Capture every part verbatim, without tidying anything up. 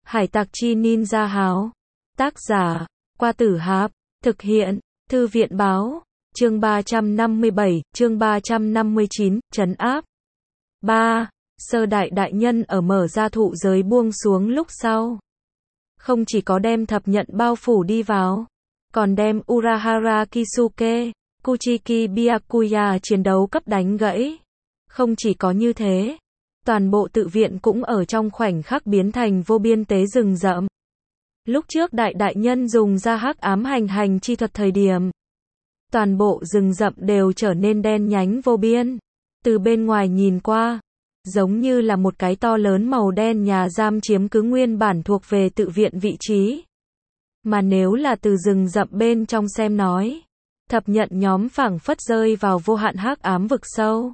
Hải tặc chi ninja háo. Tác giả, Qua Tử Háp. Thực hiện, Thư viện báo. Chương ba trăm năm mươi bảy, chương ba trăm năm mươi chín, trấn áp. ba. Sơ đại đại nhân ở mở ra thụ giới buông xuống lúc sau. Không chỉ có đem thập nhận bao phủ đi vào, còn đem Urahara Kisuke, Kuchiki Byakuya chiến đấu cấp đánh gãy. Không chỉ có như thế, toàn bộ tự viện cũng ở trong khoảnh khắc biến thành vô biên tế rừng rậm. Lúc trước đại đại nhân dùng ra hắc ám hành hành chi thuật thời điểm, toàn bộ rừng rậm đều trở nên đen nhánh vô biên. Từ bên ngoài nhìn qua, giống như là một cái to lớn màu đen nhà giam chiếm cứ nguyên bản thuộc về tự viện vị trí. Mà nếu là từ rừng rậm bên trong xem nói, thập nhận nhóm phảng phất rơi vào vô hạn hắc ám vực sâu.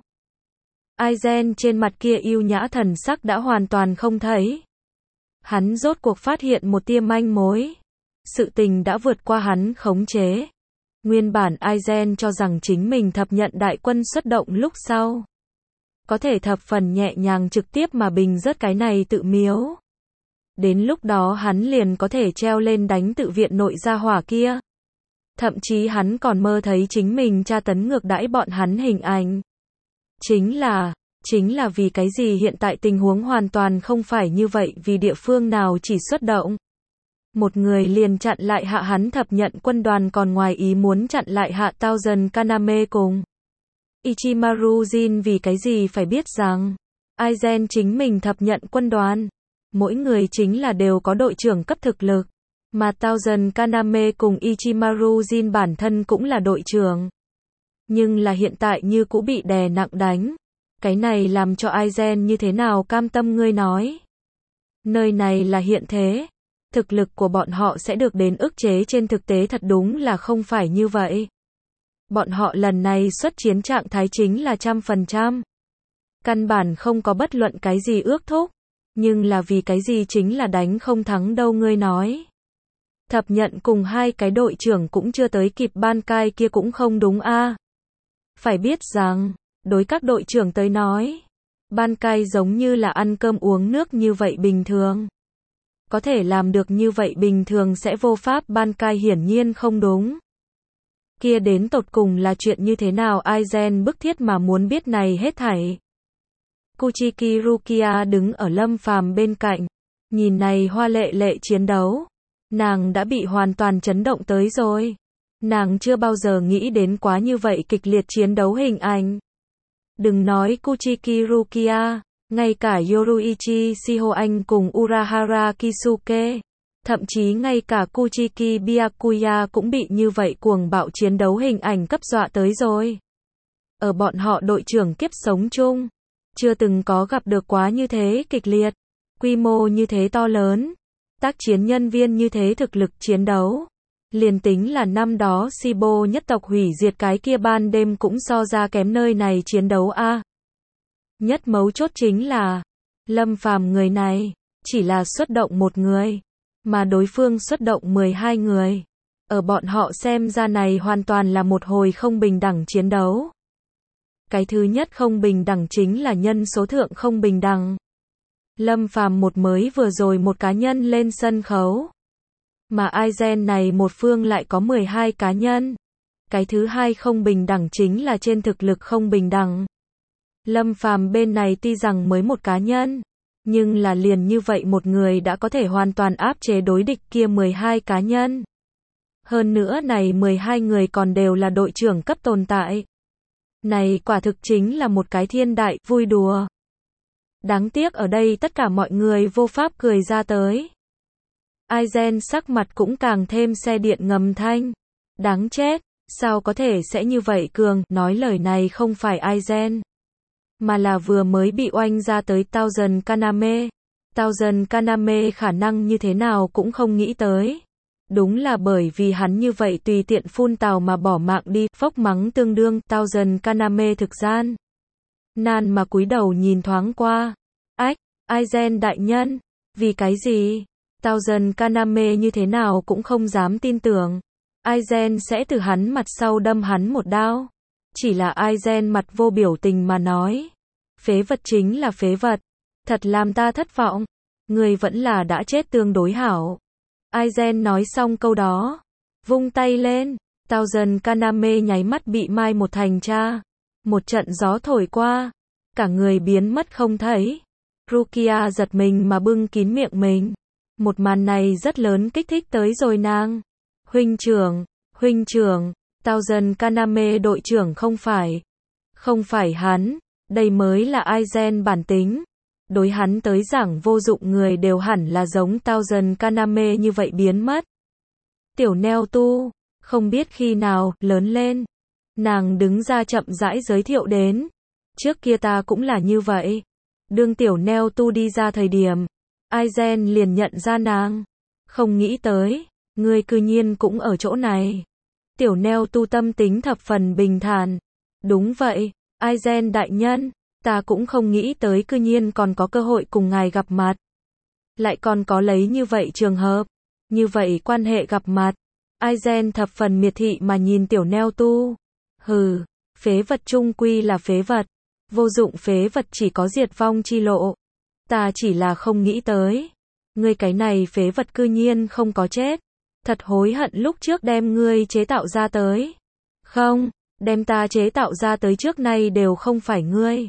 Aizen trên mặt kia yêu nhã thần sắc đã hoàn toàn không thấy. Hắn rốt cuộc phát hiện một tia manh mối. Sự tình đã vượt qua hắn khống chế. Nguyên bản Aizen cho rằng chính mình thập nhận đại quân xuất động lúc sau, có thể thập phần nhẹ nhàng trực tiếp mà bình rớt cái này tự miếu. Đến lúc đó hắn liền có thể treo lên đánh tự viện nội gia hỏa kia. Thậm chí hắn còn mơ thấy chính mình tra tấn ngược đãi bọn hắn hình ảnh. Chính là, chính là vì cái gì hiện tại tình huống hoàn toàn không phải như vậy, vì địa phương nào chỉ xuất động một người liền chặn lại hạ hắn thập nhận quân đoàn, còn ngoài ý muốn chặn lại hạ Thousand Kaname cùng Ichimaru Jin, vì cái gì phải biết rằng Aizen chính mình thập nhận quân đoàn, mỗi người chính là đều có đội trưởng cấp thực lực, mà Thousand Kaname cùng Ichimaru Jin bản thân cũng là đội trưởng. Nhưng là hiện tại như cũ bị đè nặng đánh. Cái này làm cho Aizen như thế nào cam tâm, ngươi nói. Nơi này là hiện thế. Thực lực của bọn họ sẽ được đến ức chế, trên thực tế thật đúng là không phải như vậy. Bọn họ lần này xuất chiến trạng thái chính là trăm phần trăm. Căn bản không có bất luận cái gì ước thúc. Nhưng là vì cái gì chính là đánh không thắng đâu, ngươi nói. Thập nhận cùng hai cái đội trưởng cũng chưa tới kịp, ban cai kia cũng không đúng a. Phải biết rằng, đối các đội trưởng tới nói, ban cai giống như là ăn cơm uống nước như vậy bình thường. Có thể làm được như vậy bình thường sẽ vô pháp, ban cai hiển nhiên không đúng. Kia đến tột cùng là chuyện như thế nào, Aizen bức thiết mà muốn biết này hết thảy. Kuchiki Rukia đứng ở Lâm Phàm bên cạnh, nhìn này hoa lệ lệ chiến đấu, nàng đã bị hoàn toàn chấn động tới rồi. Nàng chưa bao giờ nghĩ đến quá như vậy kịch liệt chiến đấu hình ảnh. Đừng nói Kuchiki Rukia, ngay cả Yoruichi Shihoan cùng Urahara Kisuke, thậm chí ngay cả Kuchiki Byakuya cũng bị như vậy cuồng bạo chiến đấu hình ảnh cấp dọa tới rồi. Ở bọn họ đội trưởng kiếp sống chung, chưa từng có gặp được quá như thế kịch liệt, quy mô như thế to lớn, tác chiến nhân viên như thế thực lực chiến đấu. Liền tính là năm đó Shibo nhất tộc hủy diệt cái kia ban đêm cũng so ra kém nơi này chiến đấu a. À. Nhất mấu chốt chính là, Lâm Phàm người này, chỉ là xuất động một người, mà đối phương xuất động mười hai người. Ở bọn họ xem ra này hoàn toàn là một hồi không bình đẳng chiến đấu. Cái thứ nhất không bình đẳng chính là nhân số thượng không bình đẳng. Lâm Phàm một mới vừa rồi một cá nhân lên sân khấu, mà Aizen này một phương lại có mười hai cá nhân. Cái thứ hai không bình đẳng chính là trên thực lực không bình đẳng. Lâm Phàm bên này tuy rằng mới một cá nhân, nhưng là liền như vậy một người đã có thể hoàn toàn áp chế đối địch kia mười hai cá nhân. Hơn nữa này mười hai người còn đều là đội trưởng cấp tồn tại. Này quả thực chính là một cái thiên đại vui đùa. Đáng tiếc ở đây tất cả mọi người vô pháp cười ra tới. Aizen sắc mặt cũng càng thêm xe điện ngầm thanh. Đáng chết, sao có thể sẽ như vậy cường, nói lời này không phải Aizen, mà là vừa mới bị oanh ra tới Thousand Kaname. Thousand Kaname khả năng như thế nào cũng không nghĩ tới. Đúng là bởi vì hắn như vậy tùy tiện phun tào mà bỏ mạng đi, phốc mắng tương đương, Thousand Kaname thực gian nan mà cúi đầu nhìn thoáng qua. Ách, Aizen đại nhân, vì cái gì? Thousand Kaname như thế nào cũng không dám tin tưởng Aizen sẽ từ hắn mặt sau đâm hắn một đao. Chỉ là Aizen mặt vô biểu tình mà nói, phế vật chính là phế vật, thật làm ta thất vọng. Ngươi vẫn là đã chết tương đối hảo. Aizen nói xong câu đó, vung tay lên, Thousand Kaname nháy mắt bị mai một thành cha. Một trận gió thổi qua, cả người biến mất không thấy. Rukia giật mình mà bưng kín miệng mình. Một màn này rất lớn kích thích tới rồi nàng. Huynh trưởng, huynh trưởng, Thousand Kaname đội trưởng không phải. Không phải hắn, đây mới là Aizen bản tính. Đối hắn tới giảng vô dụng người đều hẳn là giống Thousand Kaname như vậy biến mất. Tiểu Neo Tu, không biết khi nào, lớn lên. Nàng đứng ra chậm rãi giới thiệu đến. Trước kia ta cũng là như vậy. Đương Tiểu Neo Tu đi ra thời điểm, Aizen liền nhận ra nàng. Không nghĩ tới, ngươi cư nhiên cũng ở chỗ này. Tiểu Neo Tu tâm tính thập phần bình thản. Đúng vậy, Aizen đại nhân, ta cũng không nghĩ tới cư nhiên còn có cơ hội cùng ngài gặp mặt. Lại còn có lấy như vậy trường hợp, như vậy quan hệ gặp mặt. Aizen thập phần miệt thị mà nhìn Tiểu Neo Tu. Hừ, phế vật chung quy là phế vật. Vô dụng phế vật chỉ có diệt vong chi lộ. Ta chỉ là không nghĩ tới. Ngươi cái này phế vật cư nhiên không có chết. Thật hối hận lúc trước đem ngươi chế tạo ra tới. Không, đem ta chế tạo ra tới trước nay đều không phải ngươi.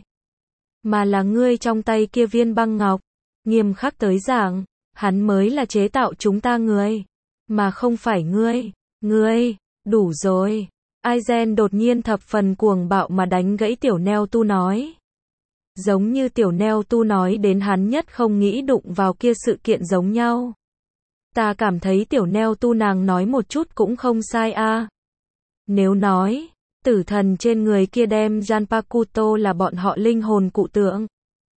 Mà là ngươi trong tay kia viên băng ngọc. Nghiêm khắc tới giảng, hắn mới là chế tạo chúng ta người. Mà không phải ngươi. Ngươi, đủ rồi. Aizen đột nhiên thập phần cuồng bạo mà đánh gãy Tiểu Neo Tu nói. Giống như Tiểu Neo Tu nói đến hắn nhất không nghĩ đụng vào kia sự kiện giống nhau. Ta cảm thấy Tiểu Neo Tu nàng nói một chút cũng không sai a. Nếu nói, tử thần trên người kia đem Janpakuto là bọn họ linh hồn cụ tượng.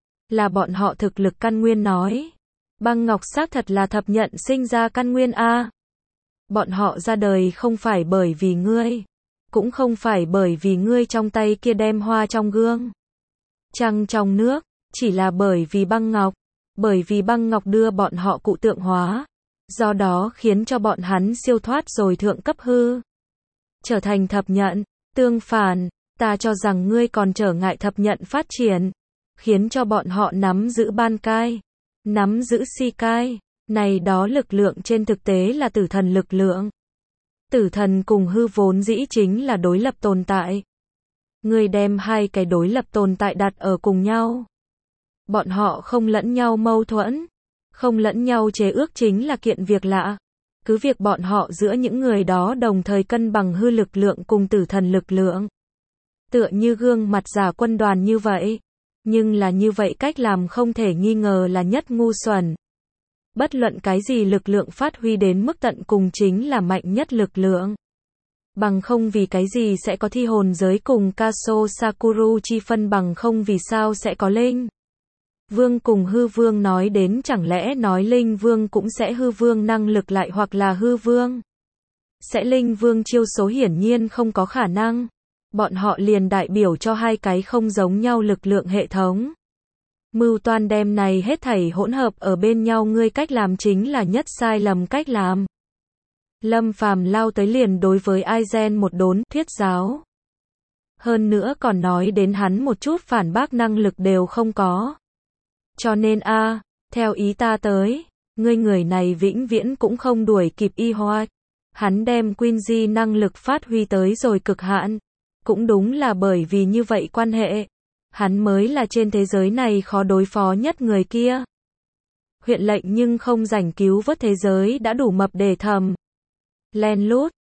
Là bọn họ thực lực căn nguyên nói. Băng ngọc xác thật là thập nhận sinh ra căn nguyên a. Bọn họ ra đời không phải bởi vì ngươi. Cũng không phải bởi vì ngươi trong tay kia đem hoa trong gương. Trăng trong nước, chỉ là bởi vì băng ngọc. Bởi vì băng ngọc đưa bọn họ cụ tượng hóa. Do đó khiến cho bọn hắn siêu thoát rồi thượng cấp hư. Trở thành thập nhận. Tương phản, ta cho rằng ngươi còn trở ngại thập nhận phát triển. Khiến cho bọn họ nắm giữ ban cai. Nắm giữ si cai. Này đó lực lượng trên thực tế là tử thần lực lượng. Tử thần cùng hư vốn dĩ chính là đối lập tồn tại. Ngươi đem hai cái đối lập tồn tại đặt ở cùng nhau. Bọn họ không lẫn nhau mâu thuẫn. Không lẫn nhau chế ước chính là kiện việc lạ. Cứ việc bọn họ giữa những người đó đồng thời cân bằng hư lực lượng cùng tử thần lực lượng. Tựa như gương mặt giả quân đoàn như vậy. Nhưng là như vậy cách làm không thể nghi ngờ là nhất ngu xuẩn. Bất luận cái gì lực lượng phát huy đến mức tận cùng chính là mạnh nhất lực lượng. Bằng không vì cái gì sẽ có thi hồn giới cùng Kaso Sakuru chi phân, bằng không vì sao sẽ có linh vương cùng hư vương, nói đến chẳng lẽ nói linh vương cũng sẽ hư vương năng lực lại hoặc là hư vương sẽ linh vương chiêu số, hiển nhiên không có khả năng. Bọn họ liền đại biểu cho hai cái không giống nhau lực lượng hệ thống. Mưu toan đem này hết thảy hỗn hợp ở bên nhau, ngươi cách làm chính là nhất sai lầm cách làm. Lâm Phàm lao tới liền đối với Aizen một đốn thuyết giáo. Hơn nữa còn nói đến hắn một chút phản bác năng lực đều không có. Cho nên a, à, theo ý ta tới, ngươi người này vĩnh viễn cũng không đuổi kịp y hoạch. Hắn đem Quincy năng lực phát huy tới rồi cực hạn. Cũng đúng là bởi vì như vậy quan hệ. Hắn mới là trên thế giới này khó đối phó nhất người kia. Huyện lệnh nhưng không rảnh cứu vớt thế giới đã đủ mập để thầm. Len lút,